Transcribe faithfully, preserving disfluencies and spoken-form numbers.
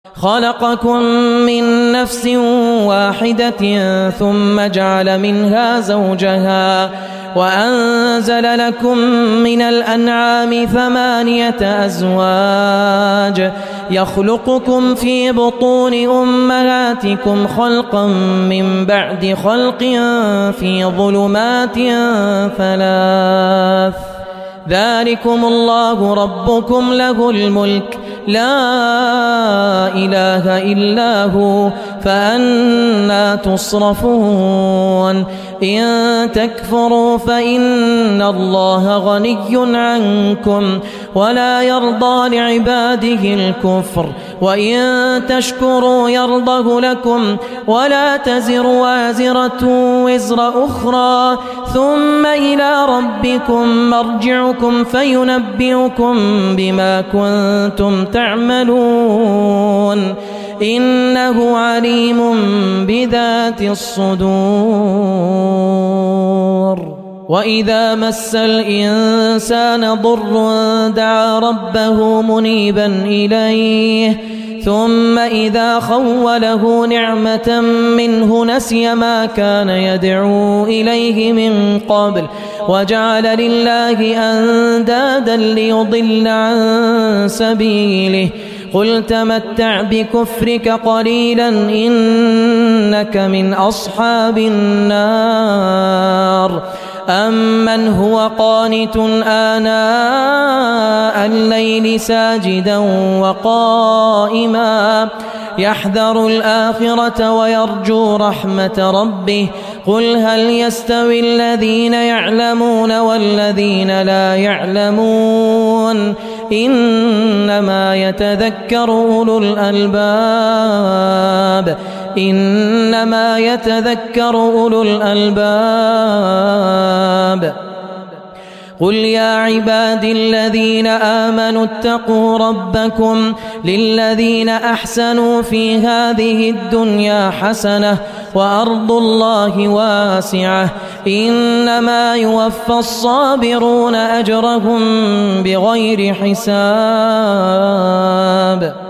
خلقكم من نفس واحدة ثم جعل منها زوجها وأنزل لكم من الأنعام ثمانية أزواج يخلقكم في بطون أمهاتكم خلقا من بعد خلق في ظلمات ثلاث ذلكم الله ربكم له الملك لا إله إلا هو فأنى تصرفون إن تكفروا فإن الله غني عنكم ولا يرضى لعباده الكفر وإن تشكروا يرضه لكم ولا تزر وازرة وزر أخرى ثم إلى ربكم مرجعكم فينبئكم بما كنتم تعملون إنه عليم بذات الصدور وإذا مس الإنسان ضر دعا ربه منيبا إليه ثم إذا خوله نعمة منه نسي ما كان يدعو إليه من قبل وجعل لله أندادا ليضل عن سبيله قل تمتع بكفرك قليلا إنك من أصحاب النار أمن هو قانت آناء الليل ساجدا وقائما يحذر الآخرة ويرجو رحمة ربه قل هل يستوي الذين يعلمون والذين لا يعلمون إنما يتذكر أولو الألباب إنما يتذكر أولو الألباب قل يا عبادي الذين آمنوا اتقوا ربكم للذين أحسنوا في هذه الدنيا حسنة وأرض الله واسعة إنما يوفى الصابرون أجرهم بغير حساب